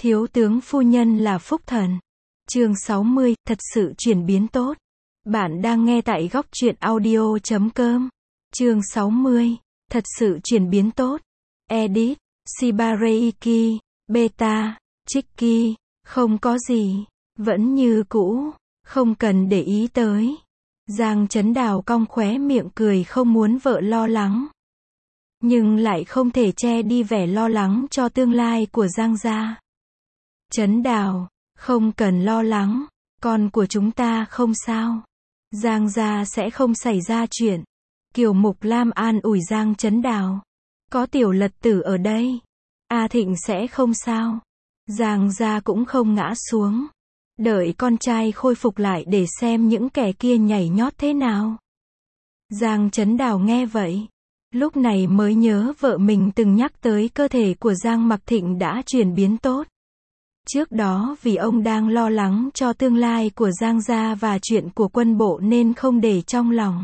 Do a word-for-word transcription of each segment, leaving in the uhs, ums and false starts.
Thiếu tướng phu nhân là phúc thần. Chương sáu mươi, thật sự chuyển biến tốt. Bạn đang nghe tại góc truyện audio chấm com. Chương sáu mươi, thật sự chuyển biến tốt. Edit, Shibareiki, Beta, Chiki, không có gì, vẫn như cũ, không cần để ý tới. Giang Chấn Đào cong khóe miệng cười không muốn vợ lo lắng. Nhưng lại không thể che đi vẻ lo lắng cho tương lai của Giang gia. Chấn Đào, không cần lo lắng, con của chúng ta không sao. Giang gia sẽ không xảy ra chuyện. Kiều Mục Lam an ủi Giang Chấn Đào. Có Tiểu Lật Tử ở đây. A Thịnh sẽ không sao. Giang gia cũng không ngã xuống. Đợi con trai khôi phục lại để xem những kẻ kia nhảy nhót thế nào. Giang Chấn Đào nghe vậy. Lúc này mới nhớ vợ mình từng nhắc tới cơ thể của Giang Mặc Thịnh đã chuyển biến tốt. Trước đó vì ông đang lo lắng cho tương lai của Giang gia và chuyện của quân bộ nên không để trong lòng.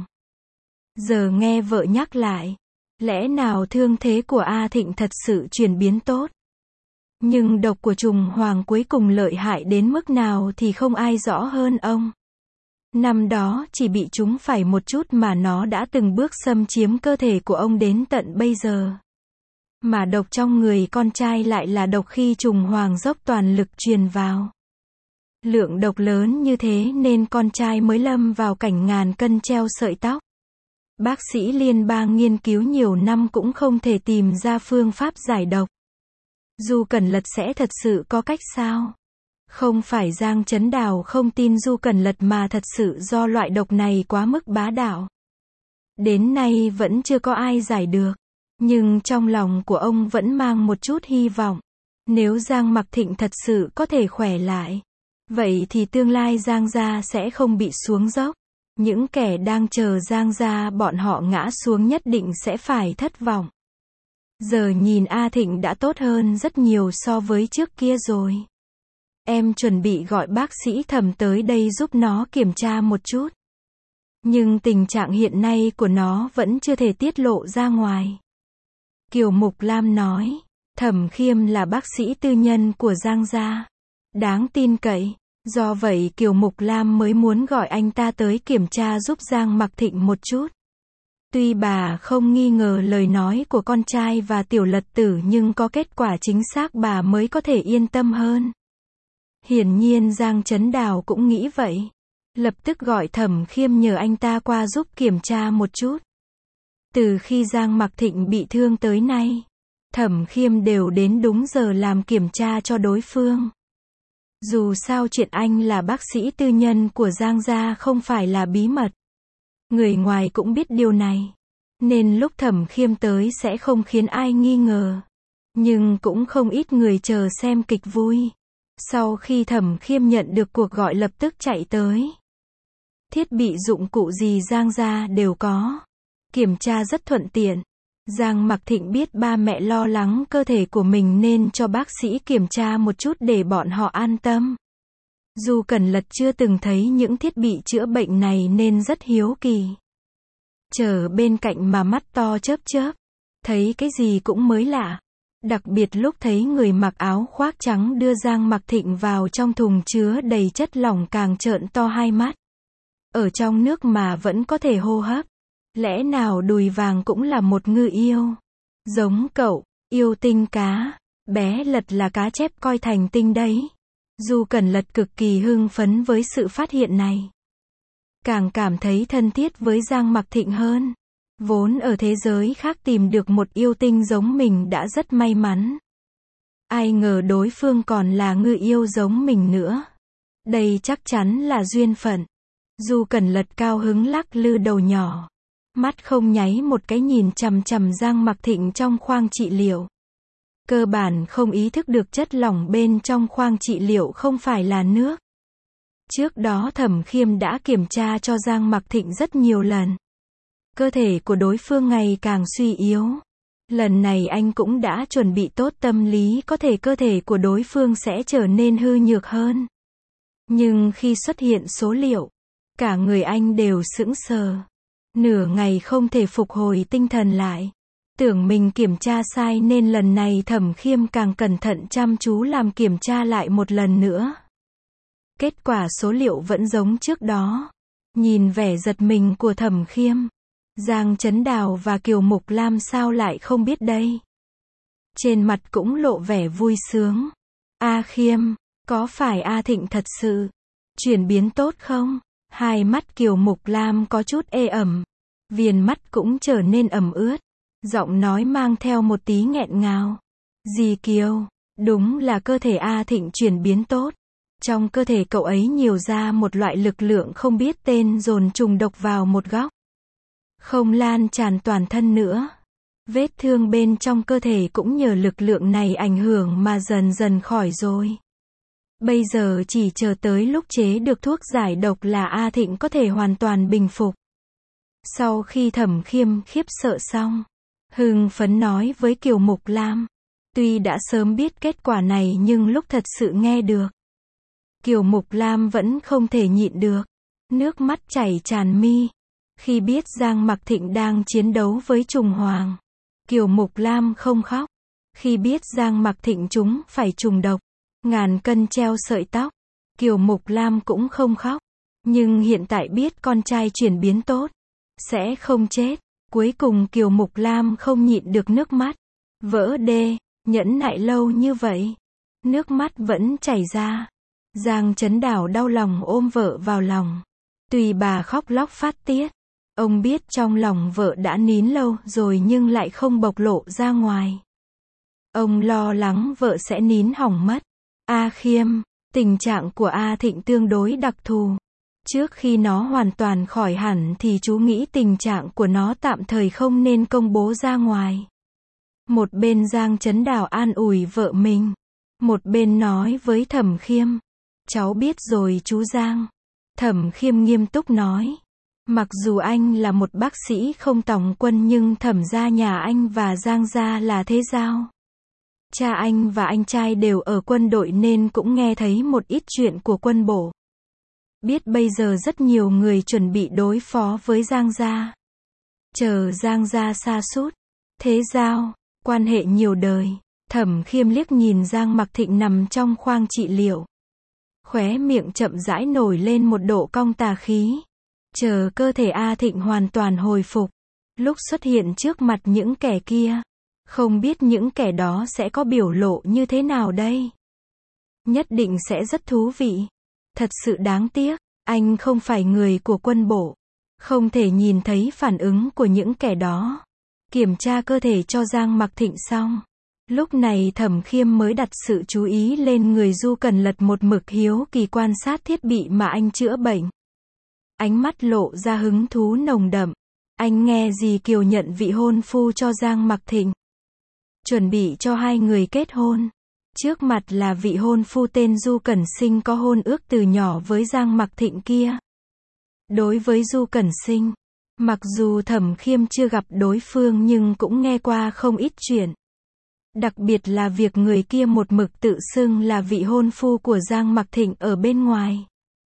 Giờ nghe vợ nhắc lại, lẽ nào thương thế của A Thịnh thật sự chuyển biến tốt? Nhưng độc của trùng hoàng cuối cùng lợi hại đến mức nào thì không ai rõ hơn ông. Năm đó chỉ bị chúng phải một chút mà nó đã từng bước xâm chiếm cơ thể của ông đến tận bây giờ. Mà độc trong người con trai lại là độc khi trùng hoàng dốc toàn lực truyền vào. Lượng độc lớn như thế nên con trai mới lâm vào cảnh ngàn cân treo sợi tóc. Bác sĩ liên bang nghiên cứu nhiều năm cũng không thể tìm ra phương pháp giải độc. Du Cẩn Lật sẽ thật sự có cách sao? Không phải Giang Chấn Đào không tin Du Cẩn Lật mà thật sự do loại độc này quá mức bá đạo. Đến nay vẫn chưa có ai giải được. Nhưng trong lòng của ông vẫn mang một chút hy vọng. Nếu Giang Mặc Thịnh thật sự có thể khỏe lại, vậy thì tương lai Giang gia sẽ không bị xuống dốc. Những kẻ đang chờ Giang gia bọn họ ngã xuống nhất định sẽ phải thất vọng. Giờ nhìn A Thịnh đã tốt hơn rất nhiều so với trước kia rồi. Em chuẩn bị gọi bác sĩ Thẩm tới đây giúp nó kiểm tra một chút. Nhưng tình trạng hiện nay của nó vẫn chưa thể tiết lộ ra ngoài. Kiều Mục Lam nói, Thẩm Khiêm là bác sĩ tư nhân của Giang gia. Đáng tin cậy. Do vậy Kiều Mục Lam mới muốn gọi anh ta tới kiểm tra giúp Giang Mặc Thịnh một chút. Tuy bà không nghi ngờ lời nói của con trai và Tiểu Lật Tử nhưng có kết quả chính xác bà mới có thể yên tâm hơn. Hiển nhiên Giang Chấn Đào cũng nghĩ vậy. Lập tức gọi Thẩm Khiêm nhờ anh ta qua giúp kiểm tra một chút. Từ khi Giang Mặc Thịnh bị thương tới nay, Thẩm Khiêm đều đến đúng giờ làm kiểm tra cho đối phương. Dù sao chuyện anh là bác sĩ tư nhân của Giang gia không phải là bí mật. Người ngoài cũng biết điều này. Nên lúc Thẩm Khiêm tới sẽ không khiến ai nghi ngờ. Nhưng cũng không ít người chờ xem kịch vui. Sau khi Thẩm Khiêm nhận được cuộc gọi lập tức chạy tới. Thiết bị dụng cụ gì Giang gia đều có. Kiểm tra rất thuận tiện. Giang Mặc Thịnh biết ba mẹ lo lắng cơ thể của mình nên cho bác sĩ kiểm tra một chút để bọn họ an tâm. Du Cẩn Lật chưa từng thấy những thiết bị chữa bệnh này nên rất hiếu kỳ. Chờ bên cạnh mà mắt to chớp chớp. Thấy cái gì cũng mới lạ. Đặc biệt lúc thấy người mặc áo khoác trắng đưa Giang Mặc Thịnh vào trong thùng chứa đầy chất lỏng càng trợn to hai mắt. Ở trong nước mà vẫn có thể hô hấp. Lẽ nào Đùi Vàng cũng là một ngư yêu? Giống cậu, yêu tinh cá. Bé Lật là cá chép coi thành tinh đấy. Du Cẩn Lật cực kỳ hưng phấn với sự phát hiện này. Càng cảm thấy thân thiết với Giang Mặc Thịnh hơn. Vốn ở thế giới khác tìm được một yêu tinh giống mình đã rất may mắn. Ai ngờ đối phương còn là ngư yêu giống mình nữa. Đây chắc chắn là duyên phận. Du Cẩn Lật cao hứng lắc lư đầu nhỏ. Mắt không nháy một cái nhìn chằm chằm Giang Mặc Thịnh trong khoang trị liệu. Cơ bản không ý thức được chất lỏng bên trong khoang trị liệu không phải là nước. Trước đó Thẩm Khiêm đã kiểm tra cho Giang Mặc Thịnh rất nhiều lần. Cơ thể của đối phương ngày càng suy yếu. Lần này anh cũng đã chuẩn bị tốt tâm lý có thể cơ thể của đối phương sẽ trở nên hư nhược hơn. Nhưng khi xuất hiện số liệu, cả người anh đều sững sờ. Nửa ngày không thể phục hồi tinh thần lại. Tưởng mình kiểm tra sai nên lần này Thẩm Khiêm càng cẩn thận chăm chú làm kiểm tra lại một lần nữa. Kết quả số liệu vẫn giống trước đó. Nhìn vẻ giật mình của Thẩm Khiêm, Giang Chấn Đào và Kiều Mục Lam sao lại không biết đây. Trên mặt cũng lộ vẻ vui sướng. A Khiêm, có phải A Thịnh thật sự chuyển biến tốt không? Hai mắt Kiều Mục Lam có chút ê ẩm, viền mắt cũng trở nên ẩm ướt, giọng nói mang theo một tí nghẹn ngào. Dì Kiều, đúng là cơ thể A Thịnh chuyển biến tốt. Trong cơ thể cậu ấy nhiều ra một loại lực lượng không biết tên dồn trùng độc vào một góc. Không lan tràn toàn thân nữa. Vết thương bên trong cơ thể cũng nhờ lực lượng này ảnh hưởng mà dần dần khỏi rồi. Bây giờ chỉ chờ tới lúc chế được thuốc giải độc là A Thịnh có thể hoàn toàn bình phục. Sau khi Thẩm Khiêm khiếp sợ xong, hưng phấn nói với Kiều Mục Lam. Tuy đã sớm biết kết quả này nhưng lúc thật sự nghe được, Kiều Mục Lam vẫn không thể nhịn được. Nước mắt chảy tràn mi. Khi biết Giang Mặc Thịnh đang chiến đấu với trùng hoàng, Kiều Mục Lam không khóc. Khi biết Giang Mặc Thịnh trúng phải trùng độc, ngàn cân treo sợi tóc, Kiều Mục Lam cũng không khóc. Nhưng hiện tại biết con trai chuyển biến tốt, sẽ không chết. Cuối cùng Kiều Mục Lam không nhịn được nước mắt. Vỡ đê, nhẫn nại lâu như vậy. Nước mắt vẫn chảy ra. Giang Chấn Đào đau lòng ôm vợ vào lòng. Tuy bà khóc lóc phát tiết, ông biết trong lòng vợ đã nín lâu rồi nhưng lại không bộc lộ ra ngoài. Ông lo lắng vợ sẽ nín hỏng mất. A Khiêm, tình trạng của A Thịnh tương đối đặc thù. Trước khi nó hoàn toàn khỏi hẳn thì chú nghĩ tình trạng của nó tạm thời không nên công bố ra ngoài. Một bên Giang Chấn Đào an ủi vợ mình, một bên nói với Thẩm Khiêm. Cháu biết rồi chú Giang. Thẩm Khiêm nghiêm túc nói. Mặc dù anh là một bác sĩ không tòng quân nhưng Thẩm gia nhà anh và Giang gia là thế giao. Cha anh và anh trai đều ở quân đội nên cũng nghe thấy một ít chuyện của quân bộ. Biết bây giờ rất nhiều người chuẩn bị đối phó với Giang gia. Chờ Giang gia sa sút, thế giao, quan hệ nhiều đời. Thẩm Khiêm liếc nhìn Giang Mặc Thịnh nằm trong khoang trị liệu. Khóe miệng chậm rãi nổi lên một độ cong tà khí. Chờ cơ thể A Thịnh hoàn toàn hồi phục, lúc xuất hiện trước mặt những kẻ kia, không biết những kẻ đó sẽ có biểu lộ như thế nào đây. Nhất định sẽ rất thú vị. Thật sự đáng tiếc, anh không phải người của quân bộ, không thể nhìn thấy phản ứng của những kẻ đó. Kiểm tra cơ thể cho Giang Mặc Thịnh xong, lúc này Thẩm Khiêm mới đặt sự chú ý lên người Du Cẩn Lật một mực hiếu kỳ quan sát thiết bị mà anh chữa bệnh. Ánh mắt lộ ra hứng thú nồng đậm. Anh nghe dì Kiều nhận vị hôn phu cho Giang Mặc Thịnh, chuẩn bị cho hai người kết hôn. Trước mặt là vị hôn phu tên Du Cẩn Sinh có hôn ước từ nhỏ với Giang Mặc Thịnh kia. Đối với Du Cẩn Sinh, mặc dù Thẩm Khiêm chưa gặp đối phương nhưng cũng nghe qua không ít chuyện. Đặc biệt là việc người kia một mực tự xưng là vị hôn phu của Giang Mặc Thịnh ở bên ngoài.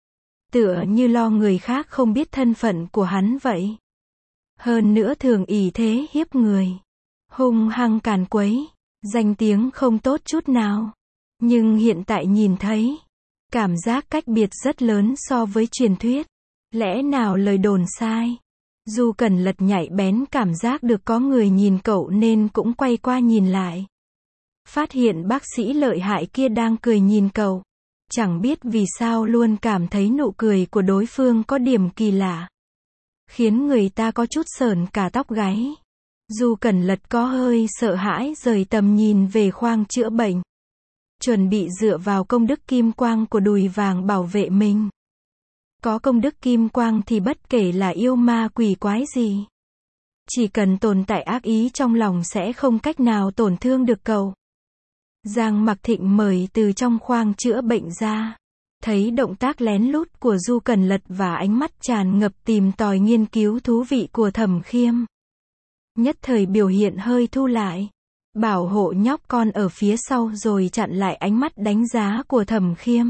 Tựa như lo người khác không biết thân phận của hắn vậy. Hơn nữa thường ỷ thế hiếp người, hung hăng càn quấy, danh tiếng không tốt chút nào. Nhưng hiện tại nhìn thấy, cảm giác cách biệt rất lớn so với truyền thuyết. Lẽ nào lời đồn sai? Du Cẩn Lật nhạy bén cảm giác được có người nhìn cậu nên cũng quay qua nhìn lại. Phát hiện bác sĩ lợi hại kia đang cười nhìn cậu. Chẳng biết vì sao luôn cảm thấy nụ cười của đối phương có điểm kỳ lạ, khiến người ta có chút sởn cả tóc gáy. Du Cẩn Lật có hơi sợ hãi rời tầm nhìn về khoang chữa bệnh, chuẩn bị dựa vào công đức kim quang của đùi vàng bảo vệ mình. Có công đức kim quang thì bất kể là yêu ma quỷ quái gì, chỉ cần tồn tại ác ý trong lòng sẽ không cách nào tổn thương được cậu. Giang Mặc Thịnh mời từ trong khoang chữa bệnh ra, thấy động tác lén lút của Du Cẩn Lật và ánh mắt tràn ngập tìm tòi nghiên cứu thú vị của Thẩm Khiêm. Nhất thời biểu hiện hơi thu lại, bảo hộ nhóc con ở phía sau rồi chặn lại ánh mắt đánh giá của Thẩm Khiêm.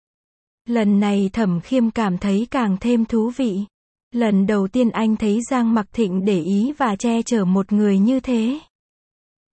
Lần này Thẩm Khiêm cảm thấy càng thêm thú vị. Lần đầu tiên anh thấy Giang Mặc Thịnh để ý và che chở một người như thế.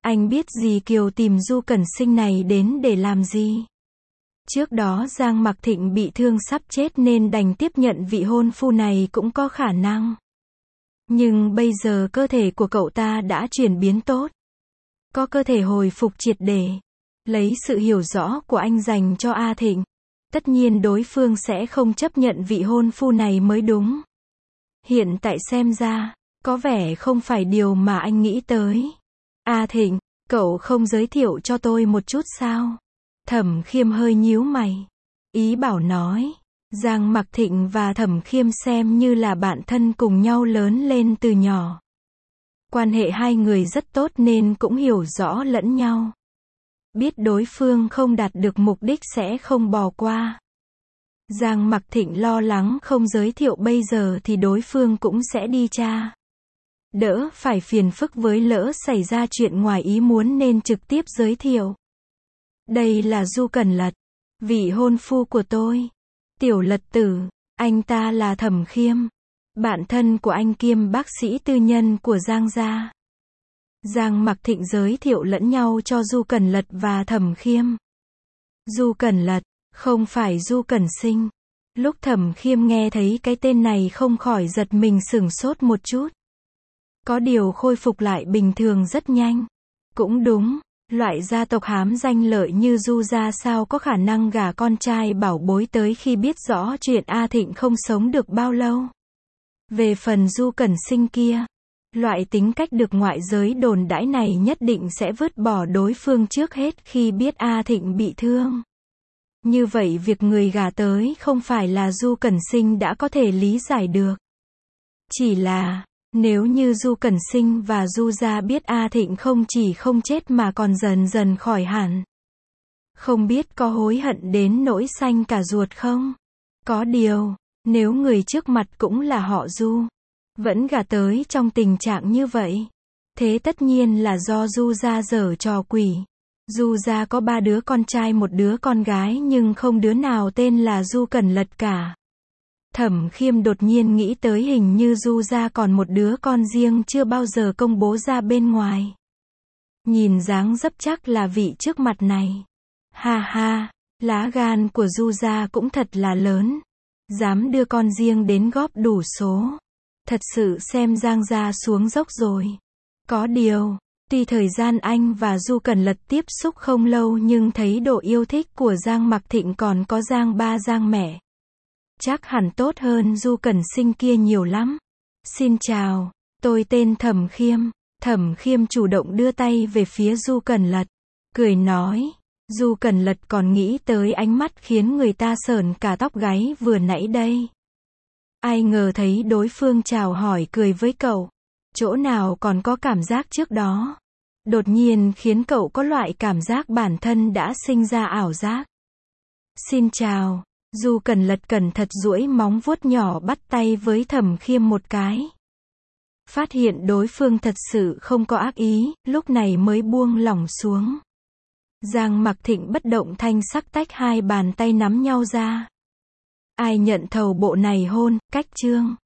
Anh biết Dì Kiều tìm Du Cẩn Sinh này đến để làm gì. Trước đó Giang Mặc Thịnh bị thương sắp chết nên đành tiếp nhận vị hôn phu này cũng có khả năng. Nhưng bây giờ cơ thể của cậu ta đã chuyển biến tốt. Có cơ thể hồi phục triệt để. Lấy sự hiểu rõ của anh dành cho A Thịnh, tất nhiên đối phương sẽ không chấp nhận vị hôn phu này mới đúng. Hiện tại xem ra, có vẻ không phải điều mà anh nghĩ tới. A Thịnh, cậu không giới thiệu cho tôi một chút sao? Thẩm Khiêm hơi nhíu mày. Ý bảo nói, Giang Mặc Thịnh và Thẩm Khiêm xem như là bạn thân cùng nhau lớn lên từ nhỏ. Quan hệ hai người rất tốt nên cũng hiểu rõ lẫn nhau. Biết đối phương không đạt được mục đích sẽ không bỏ qua. Giang Mặc Thịnh lo lắng không giới thiệu bây giờ thì đối phương cũng sẽ đi tra. Đỡ phải phiền phức với lỡ xảy ra chuyện ngoài ý muốn nên trực tiếp giới thiệu. Đây là Du Cẩn Lật, vị hôn phu của tôi. Tiểu Lật tử, anh ta là Thẩm Khiêm, bạn thân của anh kiêm bác sĩ tư nhân của Giang gia. Giang Mặc Thịnh giới thiệu lẫn nhau cho Du Cẩn Lật và Thẩm Khiêm. Du Cẩn Lật, không phải Du Cẩn Sinh. Lúc Thẩm Khiêm nghe thấy cái tên này không khỏi giật mình sửng sốt một chút. Có điều khôi phục lại bình thường rất nhanh. Cũng đúng, loại gia tộc hám danh lợi như Du gia sao có khả năng gả con trai bảo bối tới khi biết rõ chuyện A Thịnh không sống được bao lâu. Về phần Du Cẩn Sinh kia, loại tính cách được ngoại giới đồn đãi này nhất định sẽ vứt bỏ đối phương trước hết khi biết A Thịnh bị thương. Như vậy việc người gả tới không phải là Du Cẩn Sinh đã có thể lý giải được. Chỉ là, nếu như Du Cẩn Sinh và Du gia biết A Thịnh không chỉ không chết mà còn dần dần khỏi hẳn. Không biết có hối hận đến nỗi xanh cả ruột không? Có điều, nếu người trước mặt cũng là họ Du, vẫn gả tới trong tình trạng như vậy, thế tất nhiên là do Du gia giở trò quỷ. Du gia có ba đứa con trai một đứa con gái nhưng không đứa nào tên là Du Cẩn Lật cả. Thẩm Khiêm đột nhiên nghĩ tới hình như Du gia còn một đứa con riêng chưa bao giờ công bố ra bên ngoài. Nhìn dáng dấp chắc là vị trước mặt này. Ha ha, lá gan của Du gia cũng thật là lớn. Dám đưa con riêng đến góp đủ số. Thật sự xem Giang gia xuống dốc rồi. Có điều, tuy thời gian anh và Du Cẩn Lật tiếp xúc không lâu nhưng thấy độ yêu thích của Giang Mặc Thịnh còn có Giang ba Giang mẹ. Chắc hẳn tốt hơn Du Cẩn Sinh kia nhiều lắm. Xin chào, tôi tên Thẩm Khiêm. Thẩm Khiêm chủ động đưa tay về phía Du Cẩn Lật. Cười nói, Du Cẩn Lật còn nghĩ tới ánh mắt khiến người ta sởn cả tóc gáy vừa nãy đây. Ai ngờ thấy đối phương chào hỏi cười với cậu. Chỗ nào còn có cảm giác trước đó. Đột nhiên khiến cậu có loại cảm giác bản thân đã sinh ra ảo giác. Xin chào. Du Cẩn Lật cẩn thận duỗi móng vuốt nhỏ bắt tay với Thẩm Khiêm một cái. Phát hiện đối phương thật sự không có ác ý, lúc này mới buông lỏng xuống. Giang Mặc Thịnh bất động thanh sắc tách hai bàn tay nắm nhau ra. Ai nhận thầu bộ này hôn, cách chương.